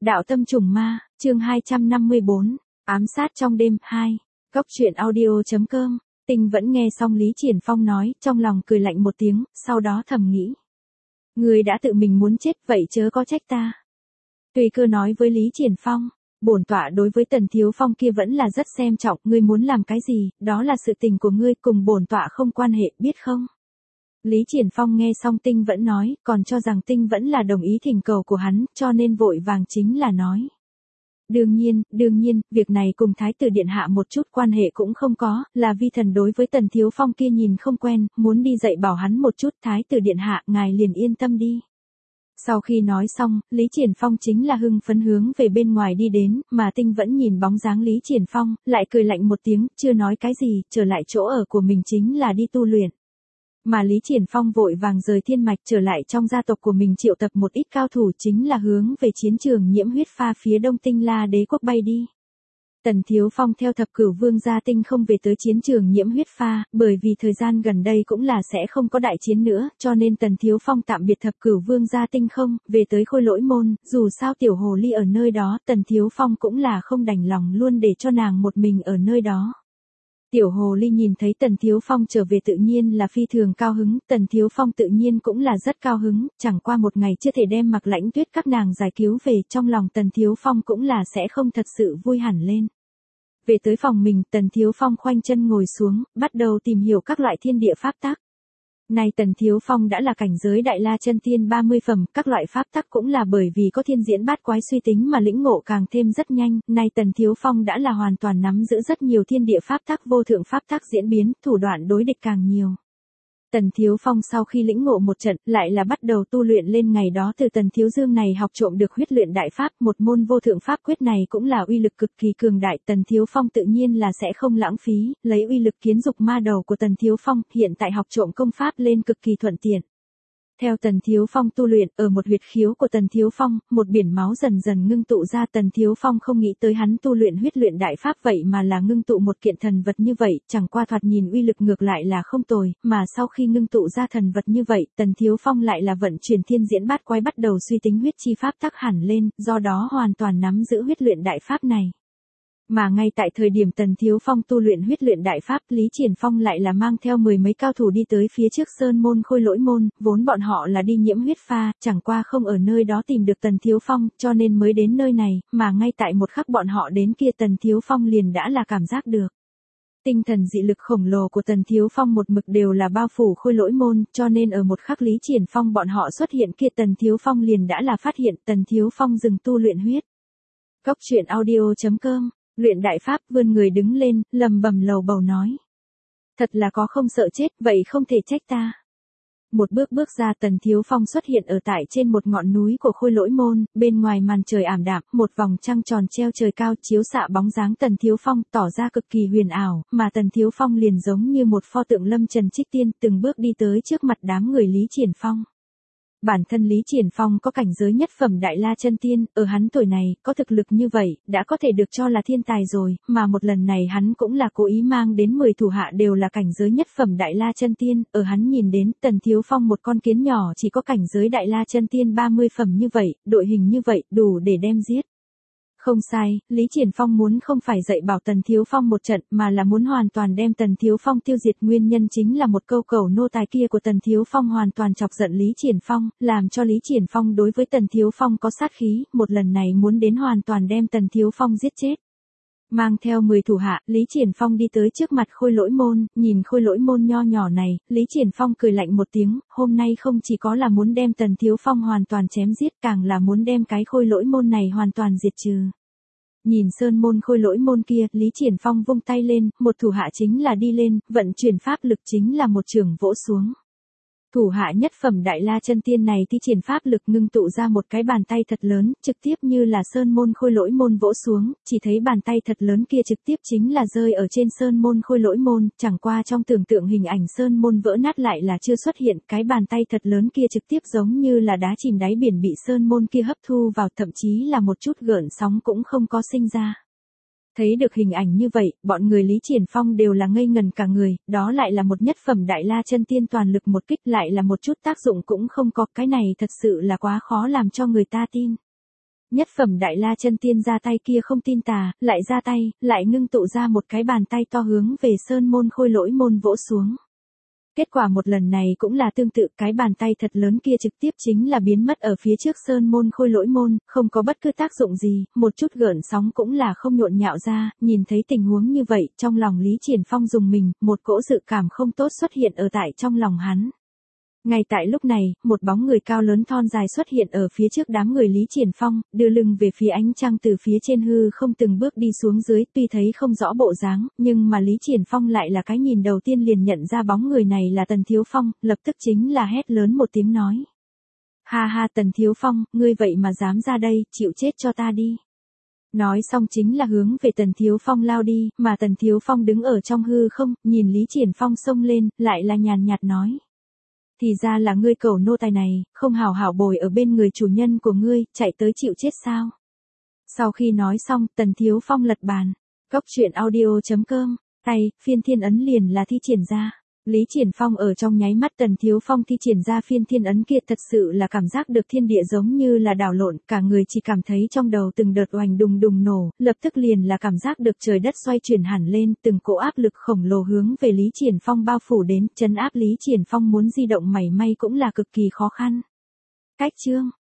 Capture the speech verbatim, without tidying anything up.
Đạo tâm trùng ma, chương hai trăm năm mươi bốn, ám sát trong đêm, hai. Góc truyện audio.com, Tinh vẫn nghe xong Lý Triển Phong nói, trong lòng cười lạnh một tiếng, sau đó thầm nghĩ. Ngươi đã tự mình muốn chết, vậy chớ có trách ta. Tùy Cơ nói với Lý Triển Phong, bổn tọa đối với Tần Thiếu Phong kia vẫn là rất xem trọng, ngươi muốn làm cái gì, đó là sự tình của ngươi, cùng bổn tọa không quan hệ, biết không? Lý Triển Phong nghe xong Tinh vẫn nói, còn cho rằng Tinh vẫn là đồng ý thỉnh cầu của hắn, cho nên vội vàng chính là nói. Đương nhiên, đương nhiên, việc này cùng Thái tử Điện Hạ một chút quan hệ cũng không có, là vi thần đối với Tần Thiếu Phong kia nhìn không quen, muốn đi dạy bảo hắn một chút. Thái tử Điện Hạ, ngài liền yên tâm đi. Sau khi nói xong, Lý Triển Phong chính là hưng phấn hướng về bên ngoài đi đến, mà Tinh vẫn nhìn bóng dáng Lý Triển Phong, lại cười lạnh một tiếng, chưa nói cái gì, trở lại chỗ ở của mình chính là đi tu luyện. Mà Lý Triển Phong vội vàng rời thiên mạch trở lại trong gia tộc của mình, triệu tập một ít cao thủ chính là hướng về chiến trường Nhiễm Huyết Pha phía đông Tinh La Đế quốc bay đi. Tần Thiếu Phong theo thập cửu vương gia tinh không về tới chiến trường Nhiễm Huyết Pha, bởi vì thời gian gần đây cũng là sẽ không có đại chiến nữa, cho nên Tần Thiếu Phong tạm biệt thập cửu vương gia tinh không, về tới Khôi Lỗi Môn, dù sao tiểu hồ ly ở nơi đó, Tần Thiếu Phong cũng là không đành lòng luôn để cho nàng một mình ở nơi đó. Tiểu hồ ly nhìn thấy Tần Thiếu Phong trở về tự nhiên là phi thường cao hứng, Tần Thiếu Phong tự nhiên cũng là rất cao hứng, chẳng qua một ngày chưa thể đem Mặc Lãnh Tuyết các nàng giải cứu về, trong lòng Tần Thiếu Phong cũng là sẽ không thật sự vui hẳn lên. Về tới phòng mình, Tần Thiếu Phong khoanh chân ngồi xuống, bắt đầu tìm hiểu các loại thiên địa pháp tắc. Nay Tần Thiếu Phong đã là cảnh giới Đại La Chân Tiên ba mươi phẩm, các loại pháp tắc cũng là bởi vì có thiên diễn bát quái suy tính mà lĩnh ngộ càng thêm rất nhanh, nay Tần Thiếu Phong đã là hoàn toàn nắm giữ rất nhiều thiên địa pháp tắc, vô thượng pháp tắc diễn biến, thủ đoạn đối địch càng nhiều. Tần Thiếu Phong sau khi lĩnh ngộ một trận, lại là bắt đầu tu luyện lên, ngày đó từ Tần Thiếu Dương này học trộm được huyết luyện đại pháp, một môn vô thượng pháp quyết này cũng là uy lực cực kỳ cường đại, Tần Thiếu Phong tự nhiên là sẽ không lãng phí, lấy uy lực kiến dục ma đầu của Tần Thiếu Phong, hiện tại học trộm công pháp lên cực kỳ thuận tiện. Theo Tần Thiếu Phong tu luyện, ở một huyệt khiếu của Tần Thiếu Phong, một biển máu dần dần ngưng tụ ra, Tần Thiếu Phong không nghĩ tới hắn tu luyện huyết luyện đại pháp vậy mà là ngưng tụ một kiện thần vật như vậy, chẳng qua thoạt nhìn uy lực ngược lại là không tồi, mà sau khi ngưng tụ ra thần vật như vậy, Tần Thiếu Phong lại là vận chuyển thiên diễn bát quái bắt đầu suy tính huyết chi pháp tắc hẳn lên, do đó hoàn toàn nắm giữ huyết luyện đại pháp này. Mà ngay tại thời điểm Tần Thiếu Phong tu luyện huyết luyện đại pháp, Lý Triển Phong lại là mang theo mười mấy cao thủ đi tới phía trước sơn môn Khôi Lỗi Môn, vốn bọn họ là đi Nhiễm Huyết Pha, chẳng qua không ở nơi đó tìm được Tần Thiếu Phong, cho nên mới đến nơi này, mà ngay tại một khắc bọn họ đến kia Tần Thiếu Phong liền đã là cảm giác được. Tinh thần dị lực khổng lồ của Tần Thiếu Phong một mực đều là bao phủ Khôi Lỗi Môn, cho nên ở một khắc Lý Triển Phong bọn họ xuất hiện kia Tần Thiếu Phong liền đã là phát hiện Tần Thiếu Phong dừng tu luyện huyết. Góc truyện audio.com, luyện đại pháp, vươn người đứng lên, lầm bầm lầu bầu nói. Thật là có không sợ chết, vậy không thể trách ta. Một bước bước ra, Tần Thiếu Phong xuất hiện ở tại trên một ngọn núi của Khôi Lỗi Môn, bên ngoài màn trời ảm đạm, một vòng trăng tròn treo trời cao chiếu xạ bóng dáng Tần Thiếu Phong tỏ ra cực kỳ huyền ảo, mà Tần Thiếu Phong liền giống như một pho tượng lâm trần trích tiên, từng bước đi tới trước mặt đám người Lý Triển Phong. Bản thân Lý Triển Phong có cảnh giới nhất phẩm Đại La Chân Tiên, ở hắn tuổi này, có thực lực như vậy, đã có thể được cho là thiên tài rồi, mà một lần này hắn cũng là cố ý mang đến mười thủ hạ đều là cảnh giới nhất phẩm Đại La Chân Tiên, ở hắn nhìn đến Tần Thiếu Phong một con kiến nhỏ chỉ có cảnh giới Đại La Chân Tiên ba mươi phẩm như vậy, đội hình như vậy, đủ để đem giết. Không sai, Lý Triển Phong muốn không phải dạy bảo Tần Thiếu Phong một trận mà là muốn hoàn toàn đem Tần Thiếu Phong tiêu diệt, nguyên nhân chính là một câu cầu nô tài kia của Tần Thiếu Phong hoàn toàn chọc giận Lý Triển Phong, làm cho Lý Triển Phong đối với Tần Thiếu Phong có sát khí, một lần này muốn đến hoàn toàn đem Tần Thiếu Phong giết chết. Mang theo mười thủ hạ, Lý Triển Phong đi tới trước mặt Khôi Lỗi Môn, nhìn Khôi Lỗi Môn nho nhỏ này, Lý Triển Phong cười lạnh một tiếng, hôm nay không chỉ có là muốn đem Tần Thiếu Phong hoàn toàn chém giết, càng là muốn đem cái Khôi Lỗi Môn này hoàn toàn diệt trừ. Nhìn sơn môn Khôi Lỗi Môn kia, Lý Triển Phong vung tay lên, một thủ hạ chính là đi lên, vận chuyển pháp lực chính là một chưởng vỗ xuống. Thủ hạ nhất phẩm Đại La Chân Tiên này thi triển pháp lực ngưng tụ ra một cái bàn tay thật lớn, trực tiếp như là sơn môn Khôi Lỗi Môn vỗ xuống, chỉ thấy bàn tay thật lớn kia trực tiếp chính là rơi ở trên sơn môn Khôi Lỗi Môn, chẳng qua trong tưởng tượng hình ảnh sơn môn vỡ nát lại là chưa xuất hiện, cái bàn tay thật lớn kia trực tiếp giống như là đá chìm đáy biển bị sơn môn kia hấp thu vào, thậm chí là một chút gợn sóng cũng không có sinh ra. Thấy được hình ảnh như vậy, bọn người Lý Triển Phong đều là ngây ngần cả người, đó lại là một nhất phẩm Đại La Chân Tiên toàn lực một kích, lại là một chút tác dụng cũng không có, cái này thật sự là quá khó làm cho người ta tin. Nhất phẩm đại la chân tiên ra tay kia không tin tà, lại ra tay, lại ngưng tụ ra một cái bàn tay to hướng về sơn môn khôi lỗi môn vỗ xuống. Kết quả một lần này cũng là tương tự, cái bàn tay thật lớn kia trực tiếp chính là biến mất ở phía trước sơn môn khôi lỗi môn, không có bất cứ tác dụng gì, một chút gợn sóng cũng là không nhộn nhạo ra, nhìn thấy tình huống như vậy, trong lòng Lý Triển Phong dùng mình, một cỗ dự cảm không tốt xuất hiện ở tại trong lòng hắn. Ngay tại lúc này, một bóng người cao lớn thon dài xuất hiện ở phía trước đám người Lý Triển Phong, đưa lưng về phía ánh trăng từ phía trên hư không từng bước đi xuống dưới, tuy thấy không rõ bộ dáng, nhưng mà Lý Triển Phong lại là cái nhìn đầu tiên liền nhận ra bóng người này là Tần Thiếu Phong, lập tức chính là hét lớn một tiếng nói. Ha ha Tần Thiếu Phong, ngươi vậy mà dám ra đây, chịu chết cho ta đi. Nói xong chính là hướng về Tần Thiếu Phong lao đi, mà Tần Thiếu Phong đứng ở trong hư không, nhìn Lý Triển Phong xông lên, lại là nhàn nhạt nói. Thì ra là ngươi cẩu nô tài này, không hào hảo bồi ở bên người chủ nhân của ngươi, chạy tới chịu chết sao? Sau khi nói xong, Tần Thiếu Phong lật bàn. Góc truyện audio chấm com, tay, phiên thiên ấn liền là thi triển ra. Lý Triển Phong ở trong nháy mắt Tần Thiếu Phong thi triển ra phiên thiên ấn kia thật sự là cảm giác được thiên địa giống như là đảo lộn, cả người chỉ cảm thấy trong đầu từng đợt oành đùng đùng nổ, lập tức liền là cảm giác được trời đất xoay chuyển hẳn lên, từng cỗ áp lực khổng lồ hướng về Lý Triển Phong bao phủ đến, trấn áp Lý Triển Phong muốn di động mảy may cũng là cực kỳ khó khăn. Cách chương